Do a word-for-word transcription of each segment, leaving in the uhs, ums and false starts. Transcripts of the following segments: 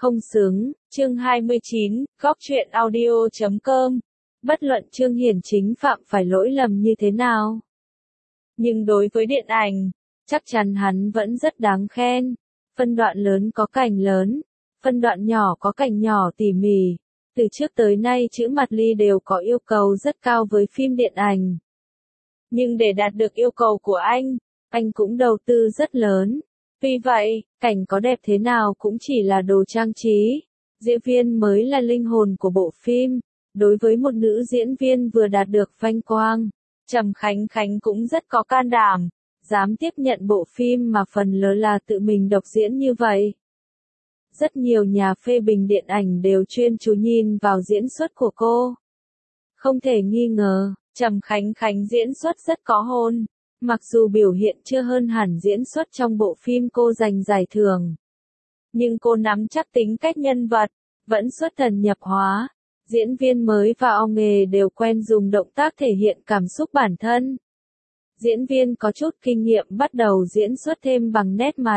không xứng, chương hai mươi chín, góc truyện audio chấm com. Bất luận Trương Hiển chính phạm phải lỗi lầm như thế nào, nhưng đối với điện ảnh, chắc chắn hắn vẫn rất đáng khen. Phân đoạn lớn có cảnh lớn, phân đoạn nhỏ có cảnh nhỏ tỉ mỉ. Từ trước tới nay chữ Mạt Ly đều có yêu cầu rất cao với phim điện ảnh. Nhưng để đạt được yêu cầu của anh, anh cũng đầu tư rất lớn. Vì vậy, cảnh có đẹp thế nào cũng chỉ là đồ trang trí. Diễn viên mới là linh hồn của bộ phim. Đối với một nữ diễn viên vừa đạt được vinh quang, Trầm Khánh Khánh cũng rất có can đảm, dám tiếp nhận bộ phim mà phần lớn là tự mình độc diễn như vậy. Rất nhiều nhà phê bình điện ảnh đều chuyên chú nhìn vào diễn xuất của cô. Không thể nghi ngờ, Trầm Khánh Khánh diễn xuất rất có hồn, mặc dù biểu hiện chưa hơn hẳn diễn xuất trong bộ phim cô giành giải thưởng. Nhưng cô nắm chắc tính cách nhân vật, vẫn xuất thần nhập hóa. Diễn viên mới vào nghề đều quen dùng động tác thể hiện cảm xúc bản thân. Diễn viên có chút kinh nghiệm bắt đầu diễn xuất thêm bằng nét mặt.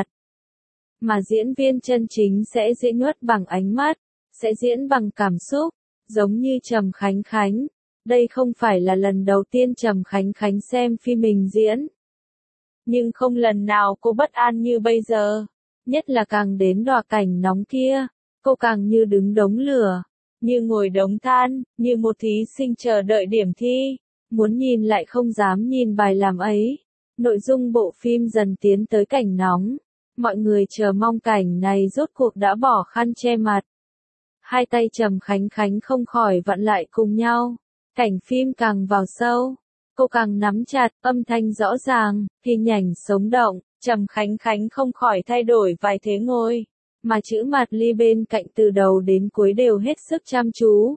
Mà diễn viên chân chính sẽ diễn xuất bằng ánh mắt, sẽ diễn bằng cảm xúc, giống như Trầm Khánh Khánh. Đây không phải là lần đầu tiên Trầm Khánh Khánh xem phim mình diễn. Nhưng không lần nào cô bất an như bây giờ. Nhất là càng đến đoạn cảnh nóng kia, cô càng như đứng đống lửa, như ngồi đống than, như một thí sinh chờ đợi điểm thi. Muốn nhìn lại không dám nhìn bài làm ấy. Nội dung bộ phim dần tiến tới cảnh nóng. Mọi người chờ mong cảnh này rốt cuộc đã bỏ khăn che mặt. Hai tay Trầm Khánh Khánh không khỏi vặn lại cùng nhau. Cảnh phim càng vào sâu, cô càng nắm chặt, âm thanh rõ ràng, hình ảnh sống động. Trầm Khánh Khánh không khỏi thay đổi vài thế ngồi, mà chữ Mạt Ly bên cạnh từ đầu đến cuối đều hết sức chăm chú.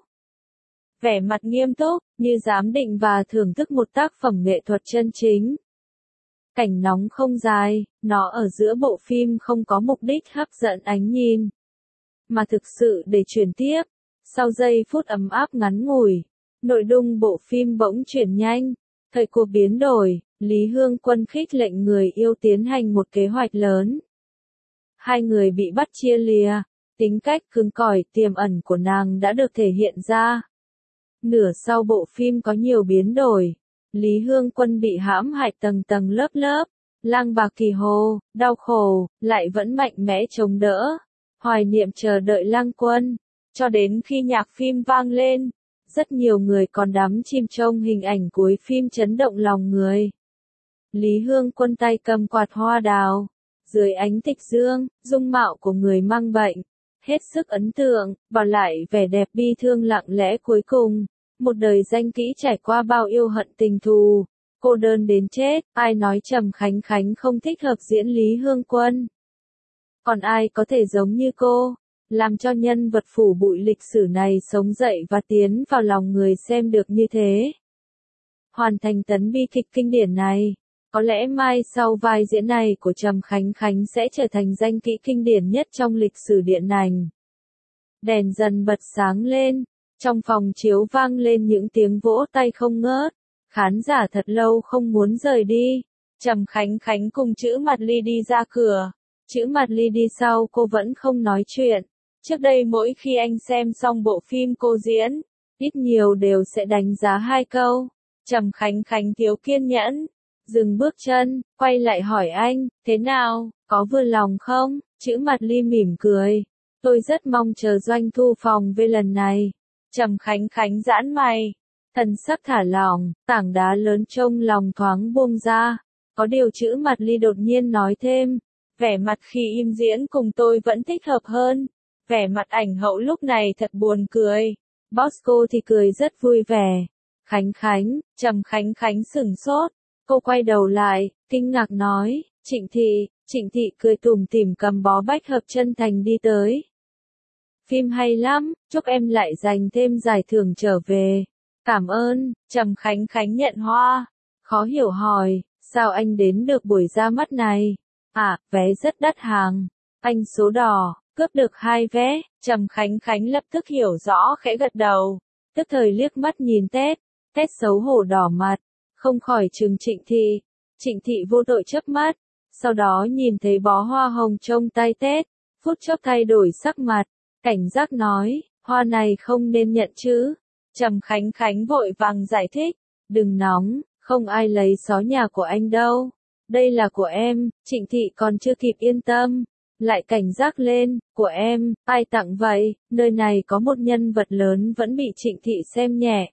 Vẻ mặt nghiêm túc, như giám định và thưởng thức một tác phẩm nghệ thuật chân chính. Cảnh nóng không dài, nó ở giữa bộ phim không có mục đích hấp dẫn ánh nhìn, mà thực sự để chuyển tiếp. Sau giây phút ấm áp ngắn ngủi, nội dung bộ phim bỗng chuyển nhanh, thời cuộc biến đổi, Lý Hương Quân khích lệnh người yêu tiến hành một kế hoạch lớn. Hai người bị bắt chia lìa, tính cách cứng cỏi tiềm ẩn của nàng đã được thể hiện ra. Nửa sau bộ phim có nhiều biến đổi, Lý Hương Quân bị hãm hại tầng tầng lớp lớp, lang bạc kỳ hồ, đau khổ, lại vẫn mạnh mẽ chống đỡ, hoài niệm chờ đợi Lang Quân, cho đến khi nhạc phim vang lên. Rất nhiều người còn đắm chìm trong hình ảnh cuối phim chấn động lòng người. Lý Hương Quân tay cầm quạt hoa đào, dưới ánh tịch dương, dung mạo của người mang bệnh, hết sức ấn tượng, và lại vẻ đẹp bi thương lặng lẽ cuối cùng. Một đời danh kỹ trải qua bao yêu hận tình thù, cô đơn đến chết, ai nói Trầm Khánh Khánh không thích hợp diễn Lý Hương Quân. Còn ai có thể giống như cô, làm cho nhân vật phủ bụi lịch sử này sống dậy và tiến vào lòng người xem được như thế. Hoàn thành tấn bi kịch kinh điển này, có lẽ mai sau vai diễn này của Trầm Khánh Khánh sẽ trở thành danh kỹ kinh điển nhất trong lịch sử điện ảnh. Đèn dần bật sáng lên, trong phòng chiếu vang lên những tiếng vỗ tay không ngớt, khán giả thật lâu không muốn rời đi. Trầm Khánh Khánh cùng chữ Mạt Ly đi ra cửa, chữ Mạt Ly đi sau cô vẫn không nói chuyện. Trước đây mỗi khi anh xem xong bộ phim cô diễn, ít nhiều đều sẽ đánh giá hai câu. Trầm Khánh Khánh thiếu kiên nhẫn, dừng bước chân, quay lại hỏi anh, thế nào, có vừa lòng không? Chữ Mạt Ly mỉm cười, tôi rất mong chờ doanh thu phòng về lần này. Trầm Khánh Khánh giãn mày, thần sắc thả lỏng, tảng đá lớn trong lòng thoáng buông ra. Có điều chữ Mạt Ly đột nhiên nói thêm, vẻ mặt khi im diễn cùng tôi vẫn thích hợp hơn. Vẻ mặt ảnh hậu lúc này thật buồn cười. Bosco thì cười rất vui vẻ. Khánh Khánh, Trầm Khánh Khánh sửng sốt. Cô quay đầu lại, kinh ngạc nói, Trịnh Thị. Trịnh Thị cười tủm tỉm cầm bó bách hợp chân thành đi tới. Phim hay lắm, chúc em lại giành thêm giải thưởng trở về. Cảm ơn. Trầm Khánh Khánh nhận hoa. Khó hiểu hỏi, sao anh đến được buổi ra mắt này? À, vé rất đắt hàng. Anh số đỏ. Cướp được hai vé, Trầm Khánh Khánh lập tức hiểu rõ khẽ gật đầu, tức thời liếc mắt nhìn Tết, Tết xấu hổ đỏ mặt, không khỏi trừng Trịnh Thị. Trịnh Thị vô tội chớp mắt, sau đó nhìn thấy bó hoa hồng trong tay Tết, phút chốc thay đổi sắc mặt, Cảnh giác nói, hoa này không nên nhận chứ. Trầm Khánh Khánh vội vàng giải thích, đừng nóng, không ai lấy xó nhà của anh đâu. Đây là của em. Trịnh Thị còn chưa kịp yên tâm, lại cảnh giác lên, của em, ai tặng vậy? Nơi này có một nhân vật lớn vẫn bị Trịnh Thị xem nhẹ.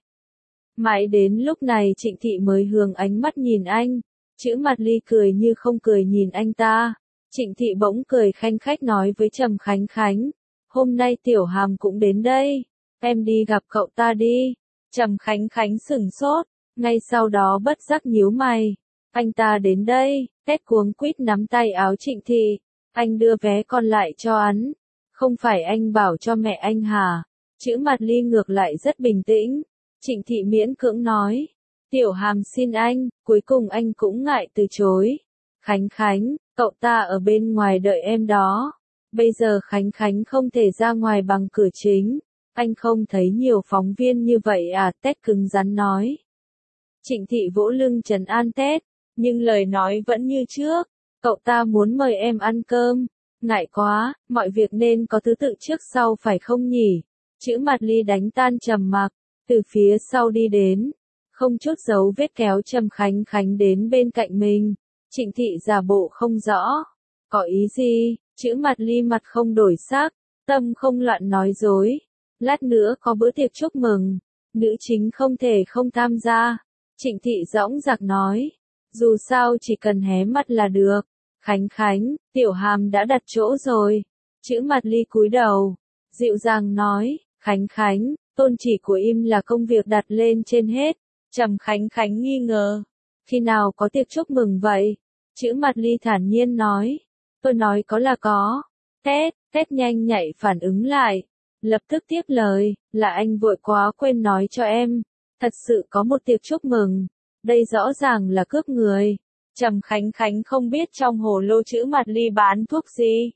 Mãi đến lúc này Trịnh Thị mới hướng ánh mắt nhìn anh, chữ mặt ly cười như không cười nhìn anh ta. Trịnh Thị bỗng cười khanh khách nói với Trầm Khánh Khánh, hôm nay Tiểu Hàm cũng đến đây, em đi gặp cậu ta đi. Trầm Khánh Khánh sửng sốt, ngay sau đó bất giác nhíu mày, anh ta đến đây, Tét cuống quýt nắm tay áo Trịnh Thị, anh đưa vé còn lại cho hắn, không phải anh bảo cho mẹ anh hả? Chữ mặt ly ngược lại rất bình tĩnh. Trịnh Thị miễn cưỡng nói, Tiểu Hàm xin anh, cuối cùng anh cũng ngại từ chối. Khánh Khánh, cậu ta ở bên ngoài đợi em đó. Bây giờ Khánh Khánh không thể ra ngoài bằng cửa chính. Anh không thấy nhiều phóng viên như vậy à? Tét cứng rắn nói. Trịnh Thị vỗ lưng trấn an Tét, nhưng lời nói vẫn như trước. Cậu ta muốn mời em ăn cơm. Ngại quá, mọi việc nên có thứ tự trước sau phải không nhỉ? Chữ mặt ly đánh tan trầm mặc, từ phía sau đi đến, không chút dấu vết kéo Trầm Khánh Khánh đến bên cạnh mình. Trịnh Thị giả bộ không rõ, có ý gì? Chữ mặt ly mặt không đổi sắc, tâm không loạn nói dối. Lát nữa có bữa tiệc chúc mừng, nữ chính không thể không tham gia. Trịnh Thị dõng dạc nói, dù sao chỉ cần hé mắt là được. Khánh Khánh, Tiểu Hàm đã đặt chỗ rồi. Chữ mặt ly cúi đầu, dịu dàng nói, Khánh Khánh, tôn chỉ của im là công việc đặt lên trên hết. Trầm Khánh Khánh nghi ngờ, khi nào có tiệc chúc mừng vậy? Chữ mặt ly thản nhiên nói, tôi nói có là có. Tét, Tét nhanh nhạy phản ứng lại, lập tức tiếp lời, là anh vội quá quên nói cho em, thật sự có một tiệc chúc mừng, đây rõ ràng là cướp người. Trầm Khánh Khánh không biết trong hồ lô chữ mặt ly bán thuốc gì.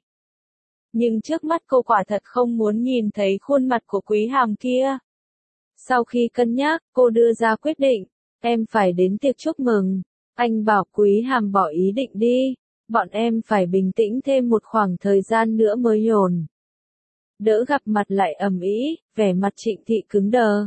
Nhưng trước mắt cô quả thật không muốn nhìn thấy khuôn mặt của Quý Hàm kia. Sau khi cân nhắc, cô đưa ra quyết định, em phải đến tiệc chúc mừng. Anh bảo Quý Hàm bỏ ý định đi, bọn em phải bình tĩnh thêm một khoảng thời gian nữa mới ổn. Đỡ gặp mặt lại ầm ĩ, vẻ mặt Trịnh Thị cứng đờ.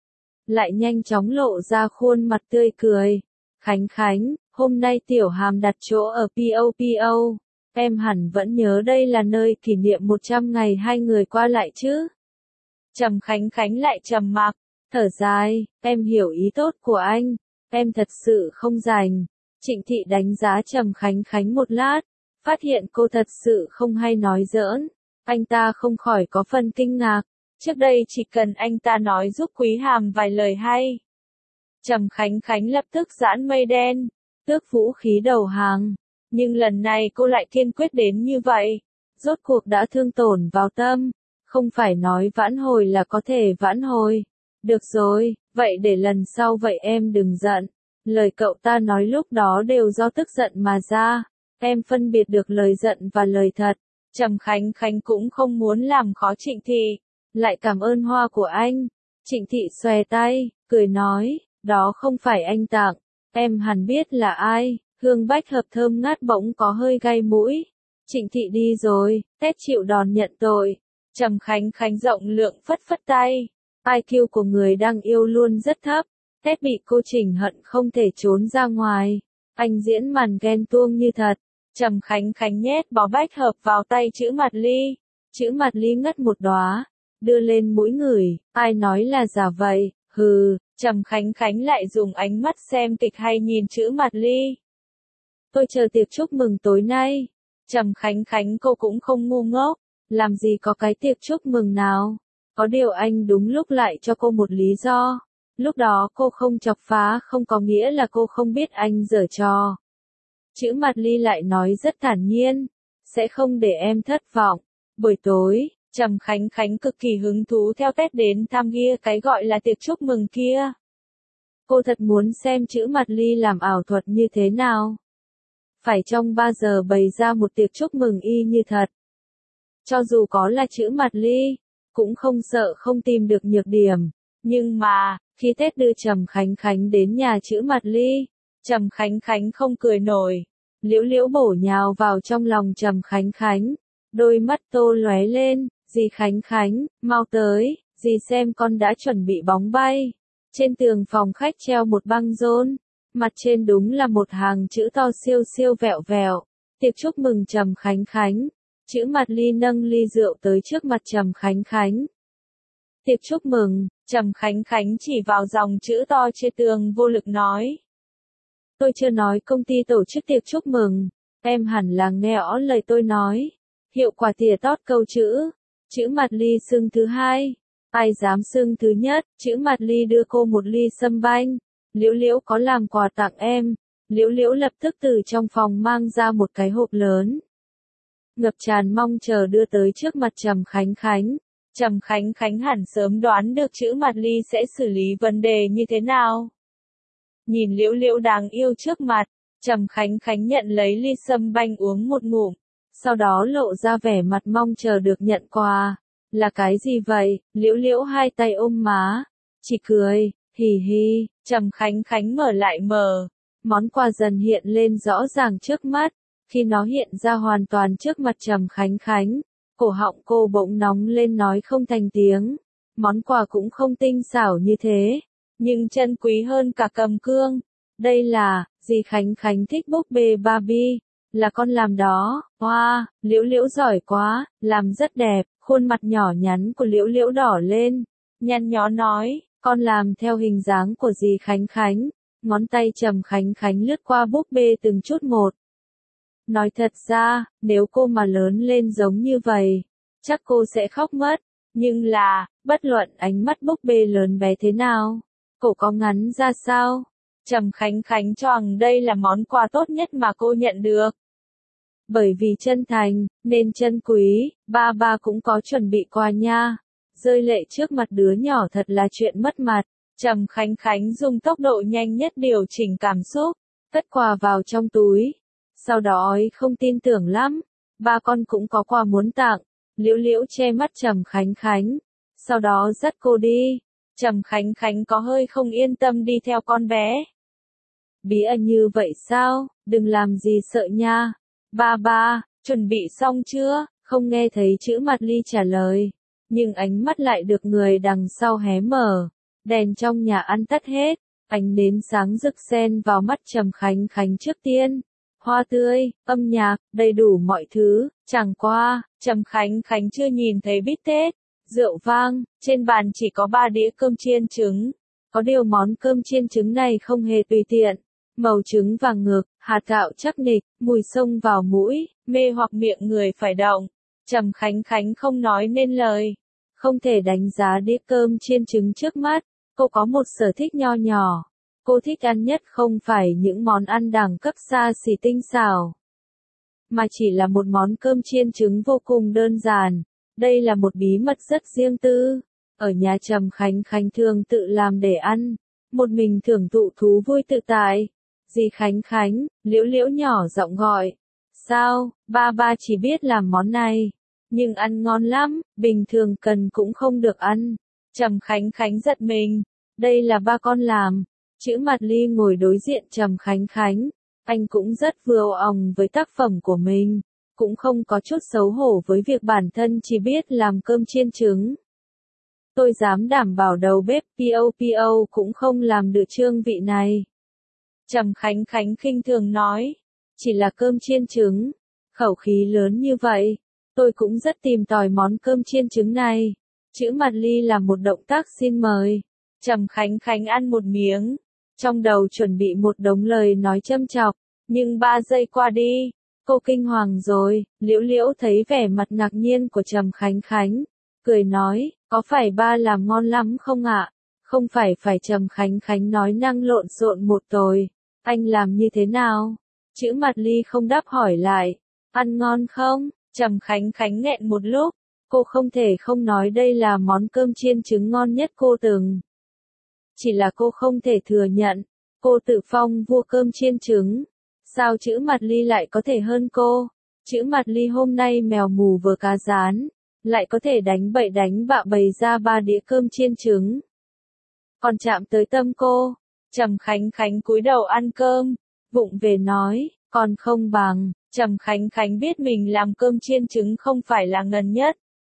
Lại nhanh chóng lộ ra khuôn mặt tươi cười. Khánh Khánh, hôm nay Tiểu Hàm đặt chỗ ở pê ô pê ô. Em hẳn vẫn nhớ đây là nơi kỷ niệm một trăm ngày hai người qua lại chứ. Trầm Khánh Khánh lại trầm mặc, thở dài, em hiểu ý tốt của anh, em thật sự không rành. Trịnh Thị đánh giá Trầm Khánh Khánh một lát, phát hiện cô thật sự không hay nói giỡn. Anh ta không khỏi có phần kinh ngạc, trước đây chỉ cần anh ta nói giúp Quý Hàm vài lời hay. Trầm Khánh Khánh lập tức giãn mây đen, tước vũ khí đầu hàng. Nhưng lần này cô lại kiên quyết đến như vậy, rốt cuộc đã thương tổn vào tâm, không phải nói vãn hồi là có thể vãn hồi. Được rồi, vậy để lần sau vậy em đừng giận, lời cậu ta nói lúc đó đều do tức giận mà ra, em phân biệt được lời giận và lời thật. Trầm Khánh Khánh cũng không muốn làm khó Trịnh Thị, lại cảm ơn hoa của anh. Trịnh Thị xòe tay, cười nói, đó không phải anh tặng, em hẳn biết là ai. Hương bách hợp thơm ngát bỗng có hơi gai mũi. Trịnh Thị đi rồi, Tét chịu đòn nhận tội. Trầm Khánh Khánh rộng lượng phất phất tay. i kiu của người đang yêu luôn rất thấp. Tét bị cô chỉnh hận không thể trốn ra ngoài. Anh diễn màn ghen tuông như thật. Trầm Khánh Khánh nhét bó bách hợp vào tay chữ mặt ly. Chữ mặt ly ngất một đóa, đưa lên mũi ngửi, ai nói là giả vậy, hừ. Trầm Khánh Khánh lại dùng ánh mắt xem kịch hay nhìn chữ mặt ly. Tôi chờ tiệc chúc mừng tối nay. Trầm Khánh Khánh cô cũng không ngu ngốc, làm gì có cái tiệc chúc mừng nào. Có điều anh đúng lúc lại cho cô một lý do. Lúc đó cô không chọc phá không có nghĩa là cô không biết anh giở trò. Chữ mặt ly lại nói rất thản nhiên, sẽ không để em thất vọng. Buổi tối, Trầm Khánh Khánh cực kỳ hứng thú theo Tét đến tham gia cái gọi là tiệc chúc mừng kia. Cô thật muốn xem chữ mặt ly làm ảo thuật như thế nào. Phải trong ba giờ bày ra một tiệc chúc mừng y như thật. Cho dù có là chữ mặt ly, cũng không sợ không tìm được nhược điểm. Nhưng mà, khi Tét đưa Trầm Khánh Khánh đến nhà chữ mặt ly, Trầm Khánh Khánh không cười nổi. Liễu Liễu bổ nhào vào trong lòng Trầm Khánh Khánh. Đôi mắt tô lóe lên, Dì Khánh Khánh, mau tới, dì xem con đã chuẩn bị bóng bay. Trên tường phòng khách treo một băng rôn, mặt trên đúng là một hàng chữ to siêu siêu vẹo vẹo. Tiệc chúc mừng Trầm Khánh Khánh. Chữ Mặt Ly nâng ly rượu tới trước mặt Trầm Khánh Khánh. Tiệc chúc mừng, Trầm Khánh Khánh chỉ vào dòng chữ to trên tường vô lực nói. Tôi chưa nói công ty tổ chức tiệc chúc mừng, em hẳn là nghe rõ lời tôi nói. Hiệu quả tỉa tót câu chữ. Chữ Mặt Ly xưng thứ hai. Ai dám xưng thứ nhất, chữ Mặt Ly đưa cô một ly sâm banh. Liễu Liễu có làm quà tặng em. Liễu Liễu lập tức từ trong phòng mang ra một cái hộp lớn. Ngập tràn mong chờ đưa tới trước mặt Trầm Khánh Khánh. Trầm Khánh Khánh hẳn sớm đoán được chữ Mặt Ly sẽ xử lý vấn đề như thế nào. Nhìn Liễu Liễu đáng yêu trước mặt, Trầm Khánh Khánh nhận lấy ly sâm banh uống một ngụm, sau đó lộ ra vẻ mặt mong chờ được nhận quà. Là cái gì vậy? Liễu Liễu hai tay ôm má, chỉ cười, hì hì. Trầm Khánh Khánh mở lại mờ, món quà dần hiện lên rõ ràng trước mắt. Khi nó hiện ra hoàn toàn trước mặt Trầm Khánh Khánh, cổ họng cô bỗng nóng lên nói không thành tiếng. Món quà cũng không tinh xảo như thế, nhưng chân quý hơn cả cầm cương. Đây là, dì Khánh Khánh thích búp bê Barbie, là con làm đó. Wow, Liễu Liễu giỏi quá, làm rất đẹp. Khuôn mặt nhỏ nhắn của Liễu Liễu đỏ lên, nhăn nhó nói, con làm theo hình dáng của dì Khánh Khánh. Ngón tay Trầm Khánh Khánh lướt qua búp bê từng chút một. Nói thật ra, nếu cô mà lớn lên giống như vậy, chắc cô sẽ khóc mất. Nhưng là, bất luận ánh mắt búp bê lớn bé thế nào, cổ có ngắn ra sao, Trầm Khánh Khánh cho rằng đây là món quà tốt nhất mà cô nhận được. Bởi vì chân thành, nên chân quý, ba ba cũng có chuẩn bị quà nha. Rơi lệ trước mặt đứa nhỏ thật là chuyện mất mặt. Trầm Khánh Khánh dùng tốc độ nhanh nhất điều chỉnh cảm xúc, cất quà vào trong túi. Sau đó ấy không tin tưởng lắm, ba con cũng có quà muốn tặng. Liễu Liễu che mắt Trầm Khánh Khánh, sau đó dắt cô đi. Trầm Khánh Khánh có hơi không yên tâm đi theo con bé. Bí ẩn như vậy sao, đừng làm gì sợ nha. Ba ba, chuẩn bị xong chưa? Không nghe thấy chữ Mặt Ly trả lời, nhưng ánh mắt lại được người đằng sau hé mở. Đèn trong nhà ăn tắt hết, ánh nến sáng rực xen vào mắt Trầm Khánh Khánh trước tiên. Hoa tươi, âm nhạc, đầy đủ mọi thứ. Chẳng qua, Trầm Khánh Khánh chưa nhìn thấy bít tết, rượu vang, trên bàn chỉ có ba đĩa cơm chiên trứng. Có điều món cơm chiên trứng này không hề tùy tiện. Màu trứng vàng ngược, hạt gạo chắc nịch, mùi xông vào mũi, mê hoặc miệng người phải động. Trầm Khánh Khánh không nói nên lời. Không thể đánh giá đĩa cơm chiên trứng trước mắt. Cô có một sở thích nho nhỏ. Cô thích ăn nhất không phải những món ăn đẳng cấp xa xỉ tinh xảo, mà chỉ là một món cơm chiên trứng vô cùng đơn giản. Đây là một bí mật rất riêng tư. Ở nhà Trầm Khánh Khánh thường tự làm để ăn, một mình thưởng thụ thú vui tự tại. Dì Khánh Khánh, Liễu Liễu nhỏ giọng gọi. Sao, ba ba chỉ biết làm món này, nhưng ăn ngon lắm, bình thường cần cũng không được ăn. Trầm Khánh Khánh giật mình, đây là ba con làm. Chữ Mặt Ly ngồi đối diện Trầm Khánh Khánh, anh cũng rất vừa òng với tác phẩm của mình, cũng không có chút xấu hổ với việc bản thân chỉ biết làm cơm chiên trứng. Tôi dám đảm bảo đầu bếp pô pô cũng không làm được trương vị này. Trầm Khánh Khánh khinh thường nói, chỉ là cơm chiên trứng, khẩu khí lớn như vậy, tôi cũng rất tìm tòi món cơm chiên trứng này. Chữ Mặt Ly làm một động tác xin mời. Trầm Khánh Khánh ăn một miếng, trong đầu chuẩn bị một đống lời nói châm chọc, nhưng ba giây qua đi, cô kinh hoàng rồi. Liễu Liễu thấy vẻ mặt ngạc nhiên của Trầm Khánh Khánh, cười nói, có phải ba làm ngon lắm không ạ? Không phải phải Trầm Khánh Khánh nói năng lộn xộn một tồi, anh làm như thế nào? Chữ Mặt Ly không đáp hỏi lại, ăn ngon không? Trầm Khánh Khánh nghẹn một lúc, cô không thể không nói đây là món cơm chiên trứng ngon nhất cô từng. Chỉ là cô không thể thừa nhận, cô tự phong vua cơm chiên trứng. Sao chữ Mặt Ly lại có thể hơn cô? Chữ Mặt Ly hôm nay mèo mù vừa cá rán, lại có thể đánh bậy đánh bạ bày ra ba đĩa cơm chiên trứng. Còn chạm tới tâm cô, Trầm Khánh Khánh cúi đầu ăn cơm, vụng về nói, còn không bằng. Trầm Khánh Khánh biết mình làm cơm chiên trứng không phải là ngần nhất.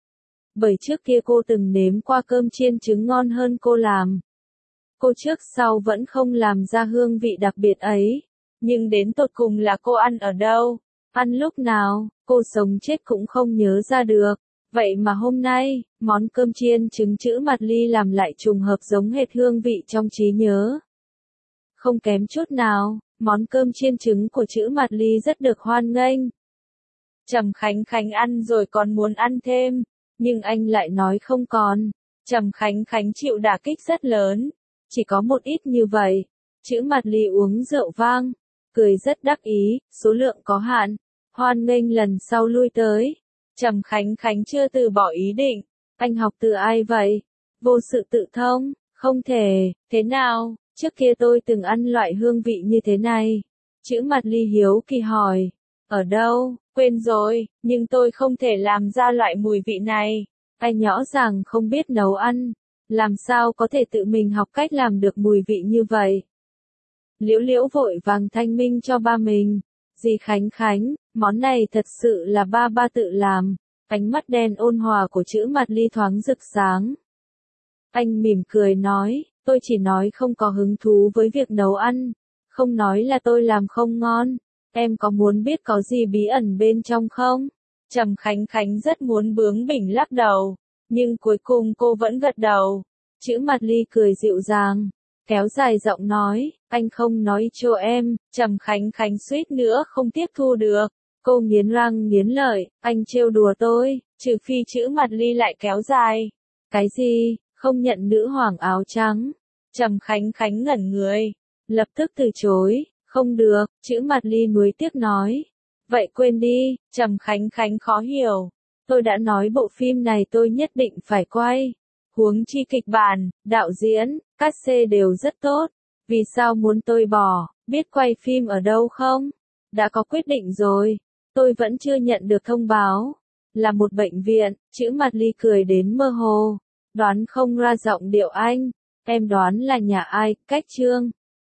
bởi trước kia cô từng nếm qua cơm chiên trứng ngon hơn cô làm. Cô trước sau vẫn không làm ra hương vị đặc biệt ấy. Nhưng đến tột cùng là cô ăn ở đâu, ăn lúc nào, cô sống chết cũng không nhớ ra được. Vậy mà hôm nay, món cơm chiên trứng chữ Mạt Ly làm lại trùng hợp giống hệt hương vị trong trí nhớ. Không kém chút nào, món cơm chiên trứng của chữ Mạt Ly rất được hoan nghênh. Trầm Khánh Khánh ăn rồi còn muốn ăn thêm, nhưng anh lại nói không còn. Trầm Khánh Khánh chịu đả kích rất lớn, chỉ có một ít như vậy. Chữ Mạt Ly uống rượu vang, cười rất đắc ý, số lượng có hạn, hoan nghênh lần sau lui tới. Trầm Khánh Khánh chưa từ bỏ ý định, anh học từ ai vậy? Vô sự tự thông, không thể, thế nào, trước kia tôi từng ăn loại hương vị như thế này. Chữ Mạt Ly hiếu kỳ hỏi, ở đâu, quên rồi, nhưng tôi không thể làm ra loại mùi vị này. Anh rõ ràng không biết nấu ăn, làm sao có thể tự mình học cách làm được mùi vị như vậy. Liễu Liễu vội vàng thanh minh cho ba mình, dì Khánh Khánh, món này thật sự là ba ba tự làm. Ánh mắt đen ôn hòa của chữ Mạt Ly thoáng rực sáng. Anh mỉm cười nói, tôi chỉ nói không có hứng thú với việc nấu ăn, không nói là tôi làm không ngon. Em có muốn biết có gì bí ẩn bên trong không? Trầm Khánh Khánh rất muốn bướng bỉnh lắc đầu, nhưng cuối cùng cô vẫn gật đầu. Chữ Mạt Ly cười dịu dàng, kéo dài giọng nói, anh không nói cho em. Trầm Khánh Khánh suýt nữa không tiếp thu được. Cô nghiến răng nghiến lợi, anh trêu đùa tôi, trừ phi chữ Mạt Ly lại kéo dài. Cái gì, không nhận nữ hoàng áo trắng? Trầm Khánh Khánh ngẩn người, lập tức từ chối, không được, chữ Mạt Ly nuối tiếc nói. Vậy quên đi, Trầm Khánh Khánh khó hiểu. Tôi đã nói bộ phim này tôi nhất định phải quay. Huống chi kịch bản, đạo diễn, cát xê đều rất tốt. Vì sao muốn tôi bỏ, biết quay phim ở đâu không? Đã có quyết định rồi. Tôi vẫn chưa nhận được thông báo. Là một bệnh viện, chữ Mạt Ly cười đến mơ hồ. Đoán không ra giọng điệu anh. Em đoán là nhà ai, Cách Trương.